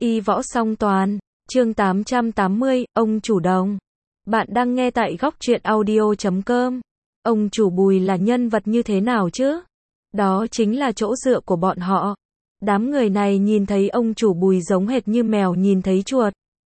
Y võ song toàn, chương 880, ông chủ đồng. Bạn đang nghe tại góc truyện audio.com. Ông chủ Bùi là nhân vật như thế nào chứ? Đó chính là chỗ dựa của bọn họ. Đám người này nhìn thấy ông chủ Bùi giống hệt như mèo nhìn thấy chuột.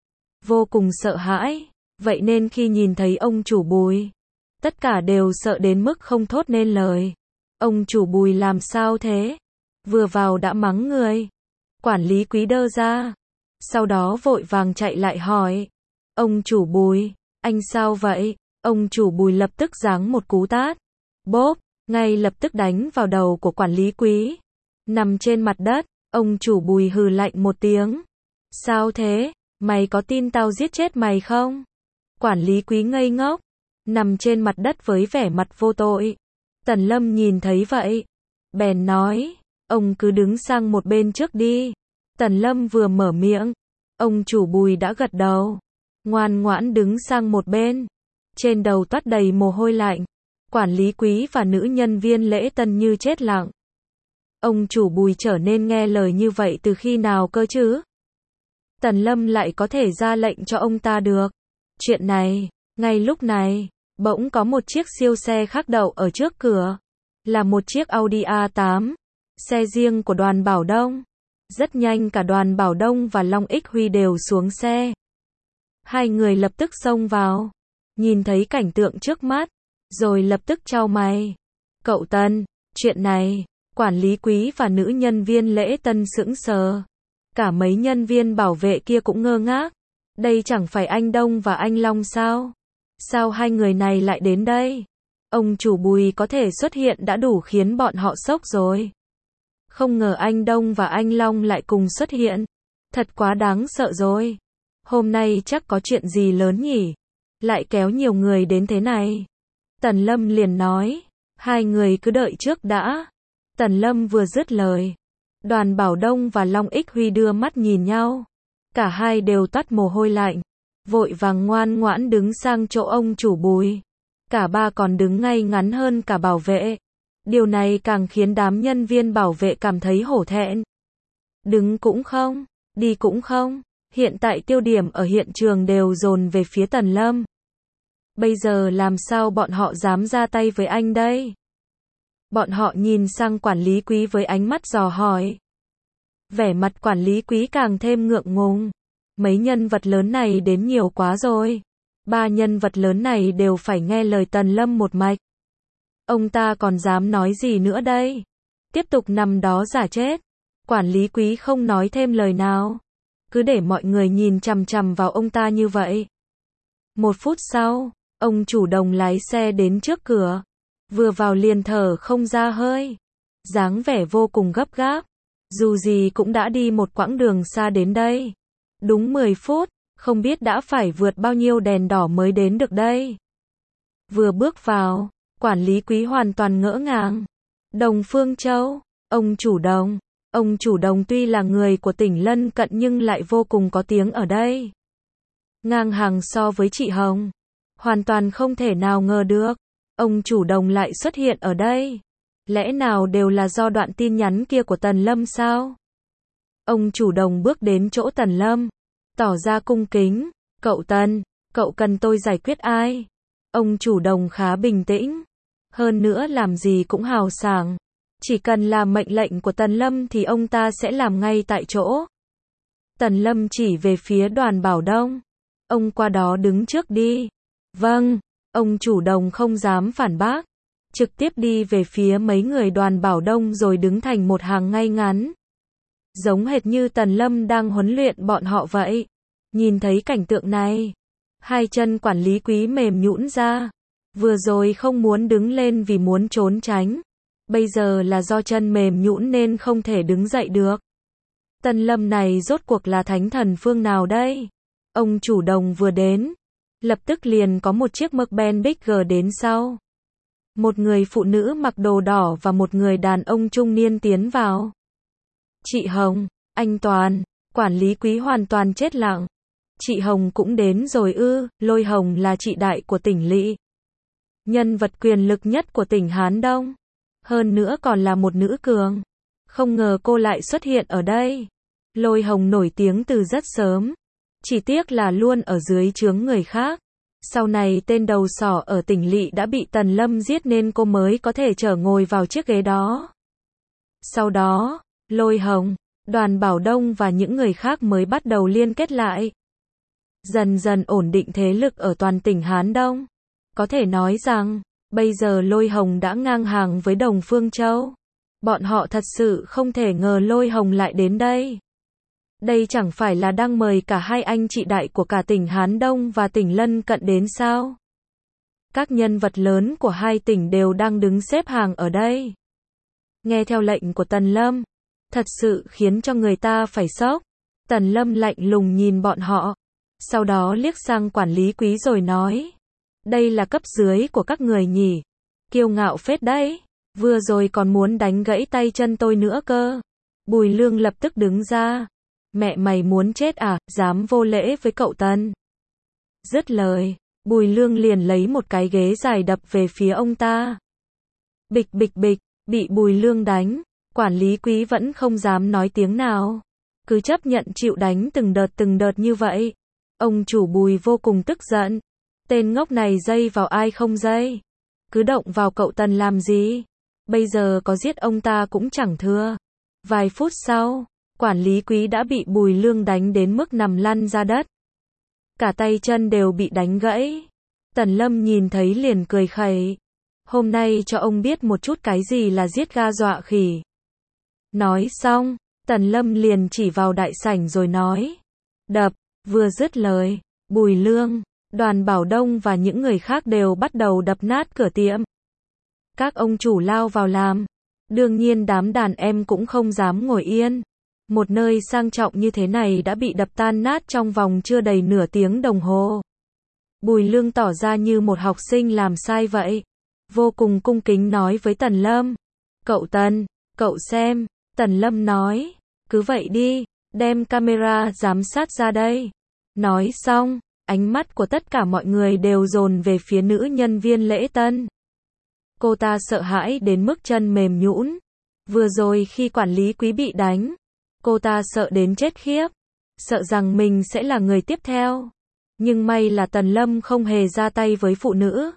Vô cùng sợ hãi. Vậy nên khi nhìn thấy ông chủ Bùi, tất cả đều sợ đến mức không thốt nên lời. Ông chủ Bùi làm sao thế? Vừa vào đã mắng người. Quản lý Quý đơ ra. Sau đó vội vàng chạy lại hỏi. Ông chủ Bùi, anh sao vậy? Ông chủ Bùi lập tức giáng một cú tát. Bốp, ngay lập tức đánh vào đầu của quản lý Quý. Nằm trên mặt đất, ông chủ Bùi hừ lạnh một tiếng. Sao thế? Mày có tin tao giết chết mày không? Quản lý Quý ngây ngốc, nằm trên mặt đất với vẻ mặt vô tội. Tần Lâm nhìn thấy vậy, bèn nói, ông cứ đứng sang một bên trước đi. Tần Lâm vừa mở miệng, ông chủ Bùi đã gật đầu, ngoan ngoãn đứng sang một bên. Trên đầu toát đầy mồ hôi lạnh, quản lý Quý và nữ nhân viên lễ tân như chết lặng. Ông chủ Bùi trở nên nghe lời như vậy từ khi nào cơ chứ? Tần Lâm lại có thể ra lệnh cho ông ta được. Chuyện này, ngay lúc này, bỗng có một chiếc siêu xe khác đậu ở trước cửa. Là một chiếc Audi A8, xe riêng của đoàn Bảo Đông. Rất nhanh cả đoàn Bảo Đông và Long Ích Huy đều xuống xe. Hai người lập tức xông vào, nhìn thấy cảnh tượng trước mắt, rồi lập tức chau mày. Cậu Tần, chuyện này, quản lý Quý và nữ nhân viên lễ tân sững sờ. Cả mấy nhân viên bảo vệ kia cũng ngơ ngác. Đây chẳng phải anh Đông và anh Long sao? Sao hai người này lại đến đây? Ông chủ Bùi có thể xuất hiện đã đủ khiến bọn họ sốc rồi. Không ngờ anh Đông và anh Long lại cùng xuất hiện. Thật quá đáng sợ rồi. Hôm nay chắc có chuyện gì lớn nhỉ? Lại kéo nhiều người đến thế này. Tần Lâm liền nói, hai người cứ đợi trước đã. Tần Lâm vừa dứt lời, đoàn Bảo Đông và Long Ích Huy đưa mắt nhìn nhau. Cả hai đều toát mồ hôi lạnh, vội vàng ngoan ngoãn đứng sang chỗ ông chủ Bùi. Cả ba còn đứng ngay ngắn hơn cả bảo vệ. Điều này càng khiến đám nhân viên bảo vệ cảm thấy hổ thẹn. Đứng cũng không, đi cũng không. Hiện tại tiêu điểm ở hiện trường đều dồn về phía Tần Lâm. Bây giờ làm sao bọn họ dám ra tay với anh đây? Bọn họ nhìn sang quản lý Quý với ánh mắt dò hỏi. Vẻ mặt quản lý Quý càng thêm ngượng ngùng. Mấy nhân vật lớn này đến nhiều quá rồi. Ba nhân vật lớn này đều phải nghe lời Tần Lâm một mạch. Ông ta còn dám nói gì nữa đây? Tiếp tục nằm đó giả chết. Quản lý Quý không nói thêm lời nào. Cứ để mọi người nhìn chằm chằm vào ông ta như vậy. Một phút sau, ông chủ Đồng lái xe đến trước cửa. Vừa vào liền thở không ra hơi. Dáng vẻ vô cùng gấp gáp. Dù gì cũng đã đi một quãng đường xa đến đây. Đúng 10 phút, không biết đã phải vượt bao nhiêu đèn đỏ mới đến được đây. Vừa bước vào, quản lý Quý hoàn toàn ngỡ ngàng. Đồng Phương Châu, ông chủ Đồng. Ông chủ Đồng tuy là người của tỉnh lân cận nhưng lại vô cùng có tiếng ở đây. Ngang hàng so với chị Hồng. Hoàn toàn không thể nào ngờ được. Ông chủ Đồng lại xuất hiện ở đây. Lẽ nào đều là do đoạn tin nhắn kia của Tần Lâm sao? Ông chủ Đồng bước đến chỗ Tần Lâm, tỏ ra cung kính. Cậu Tần, cậu cần tôi giải quyết ai? Ông chủ Đồng khá bình tĩnh. Hơn nữa làm gì cũng hào sảng. Chỉ cần là mệnh lệnh của Tần Lâm thì ông ta sẽ làm ngay tại chỗ. Tần Lâm chỉ về phía đoàn Bảo Đông. Ông qua đó đứng trước đi. Vâng, ông chủ Đồng không dám phản bác. Trực tiếp đi về phía mấy người đoàn Bảo Đông rồi đứng thành một hàng ngay ngắn. Giống hệt như Tần Lâm đang huấn luyện bọn họ vậy. Nhìn thấy cảnh tượng này, hai chân quản lý Quý mềm nhũn ra. Vừa rồi không muốn đứng lên vì muốn trốn tránh. Bây giờ là do chân mềm nhũn nên không thể đứng dậy được. Tần Lâm này rốt cuộc là thánh thần phương nào đây? Ông chủ Đồng vừa đến, lập tức liền có một chiếc Mercedes Bigger đến sau. Một người phụ nữ mặc đồ đỏ và một người đàn ông trung niên tiến vào. Chị Hồng, anh Toàn, quản lý Quý hoàn toàn chết lặng. Chị Hồng cũng đến rồi ư? Lôi Hồng là chị đại của tỉnh lỵ. Nhân vật quyền lực nhất của tỉnh Hán Đông. Hơn nữa còn là một nữ cường. Không ngờ cô lại xuất hiện ở đây. Lôi Hồng nổi tiếng từ rất sớm. Chỉ tiếc là luôn ở dưới trướng người khác. Sau này tên đầu sỏ ở tỉnh lỵ đã bị Tần Lâm giết nên cô mới có thể trở ngồi vào chiếc ghế đó. Sau đó, Lôi Hồng, Đoàn Bảo Đông và những người khác mới bắt đầu liên kết lại. Dần dần ổn định thế lực ở toàn tỉnh Hán Đông. Có thể nói rằng, bây giờ Lôi Hồng đã ngang hàng với Đồng Phương Châu. Bọn họ thật sự không thể ngờ Lôi Hồng lại đến đây. Đây chẳng phải là đang mời cả hai anh chị đại của cả tỉnh Hán Đông và tỉnh lân cận đến sao? Các nhân vật lớn của hai tỉnh đều đang đứng xếp hàng ở đây. Nghe theo lệnh của Tần Lâm, thật sự khiến cho người ta phải sốc. Tần Lâm lạnh lùng nhìn bọn họ, sau đó liếc sang quản lý Quý rồi nói. Đây là cấp dưới của các người nhỉ? Kiêu ngạo phết đấy, vừa rồi còn muốn đánh gãy tay chân tôi nữa cơ. Bùi Lương lập tức đứng ra. Mẹ mày muốn chết à, dám vô lễ với cậu Tần. Dứt lời, Bùi Lương liền lấy một cái ghế dài đập về phía ông ta. Bịch bịch bịch, bị Bùi Lương đánh, quản lý Quý vẫn không dám nói tiếng nào. Cứ chấp nhận chịu đánh từng đợt như vậy. Ông chủ Bùi vô cùng tức giận. Tên ngốc này dây vào ai không dây. Cứ động vào cậu Tần làm gì. Bây giờ có giết ông ta cũng chẳng thưa. Vài phút sau, quản lý Quý đã bị Bùi Lương đánh đến mức nằm lăn ra đất. Cả tay chân đều bị đánh gãy. Tần Lâm nhìn thấy liền cười khẩy. Hôm nay cho ông biết một chút cái gì là giết ga dọa khỉ. Nói xong, Tần Lâm liền chỉ vào đại sảnh rồi nói. Đập, vừa dứt lời, Bùi Lương, Đoàn Bảo Đông và những người khác đều bắt đầu đập nát cửa tiệm. Các ông chủ lao vào làm. Đương nhiên đám đàn em cũng không dám ngồi yên. Một nơi sang trọng như thế này đã bị đập tan nát trong vòng chưa đầy nửa tiếng đồng hồ. Bùi Lương tỏ ra như một học sinh làm sai vậy. Vô cùng cung kính nói với Tần Lâm. Cậu Tần, cậu xem. Tần Lâm nói. Cứ vậy đi, đem camera giám sát ra đây. Nói xong, ánh mắt của tất cả mọi người đều dồn về phía nữ nhân viên lễ tân. Cô ta sợ hãi đến mức chân mềm nhũn. Vừa rồi khi quản lý Quý bị đánh, cô ta sợ đến chết khiếp, sợ rằng mình sẽ là người tiếp theo. Nhưng may là Tần Lâm không hề ra tay với phụ nữ,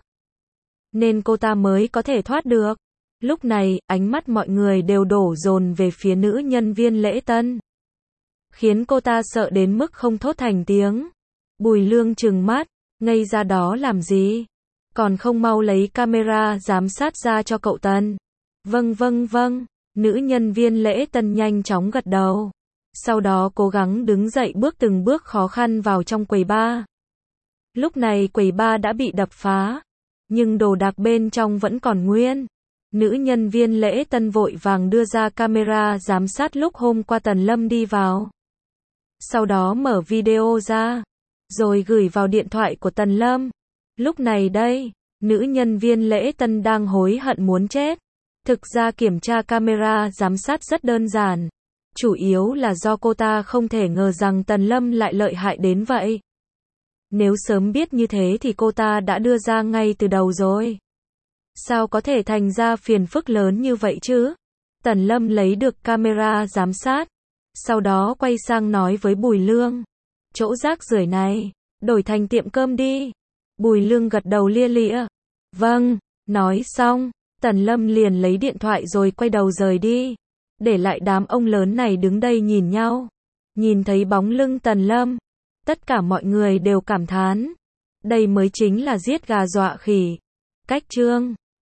nên cô ta mới có thể thoát được. Lúc này, ánh mắt mọi người đều đổ dồn về phía nữ nhân viên lễ tân, khiến cô ta sợ đến mức không thốt thành tiếng. Bùi Lương trừng mắt, ngây ra đó làm gì? Còn không mau lấy camera giám sát ra cho cậu Tần. Vâng. Nữ nhân viên lễ tân nhanh chóng gật đầu. Sau đó cố gắng đứng dậy bước từng bước khó khăn vào trong quầy bar. Lúc này quầy bar đã bị đập phá, nhưng đồ đạc bên trong vẫn còn nguyên. Nữ nhân viên lễ tân vội vàng đưa ra camera giám sát lúc hôm qua Tần Lâm đi vào. Sau đó mở video ra, rồi gửi vào điện thoại của Tần Lâm. Lúc này đây, nữ nhân viên lễ tân đang hối hận muốn chết. Thực ra kiểm tra camera giám sát rất đơn giản. Chủ yếu là do cô ta không thể ngờ rằng Tần Lâm lại lợi hại đến vậy. Nếu sớm biết như thế thì cô ta đã đưa ra ngay từ đầu rồi. Sao có thể thành ra phiền phức lớn như vậy chứ? Tần Lâm lấy được camera giám sát. Sau đó quay sang nói với Bùi Lương. Chỗ rác rưởi này, đổi thành tiệm cơm đi. Bùi Lương gật đầu lia lịa. Vâng, nói xong, Tần Lâm liền lấy điện thoại rồi quay đầu rời đi. Để lại đám ông lớn này đứng đây nhìn nhau. Nhìn thấy bóng lưng Tần Lâm, tất cả mọi người đều cảm thán. Đây mới chính là giết gà dọa khỉ. Cách chương